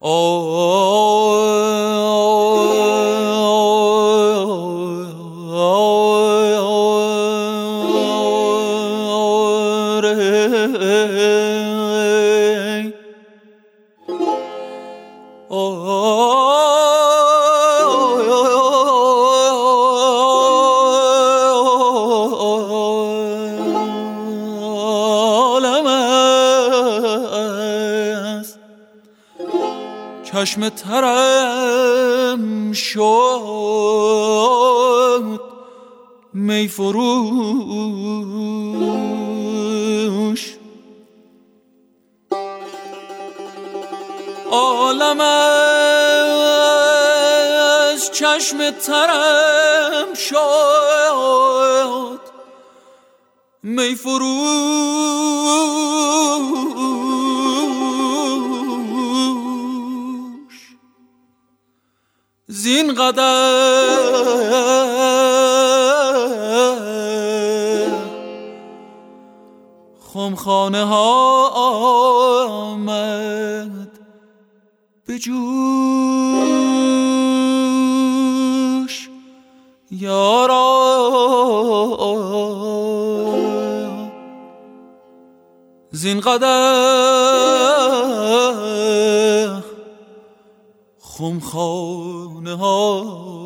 چشم ترم شد می فروش، عالم از چشم ترم شد می فروش. زین قدر خمخانه ها آمد به جوش یارا. زین قدر خمخانه ها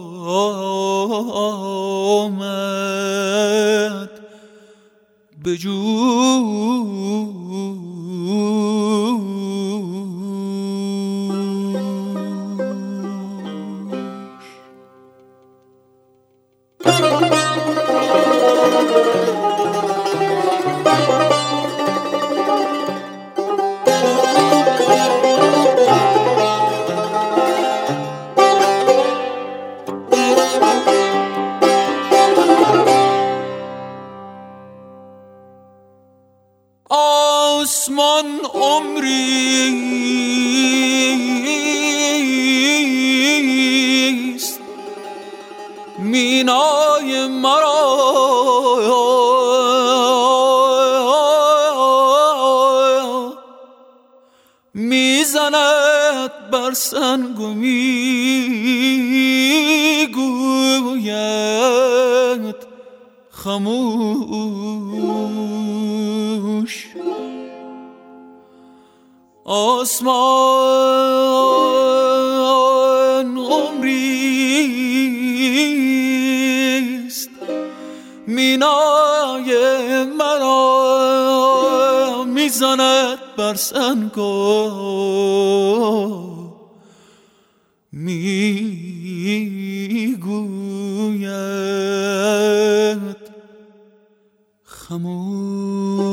آمد به جوش. آسمان عمریست مینای مرا، میزند بر سنگ و میگوید خاموش. آسمان عمریست مینای مرا، میزند بر سنگ و میگوید خاموش.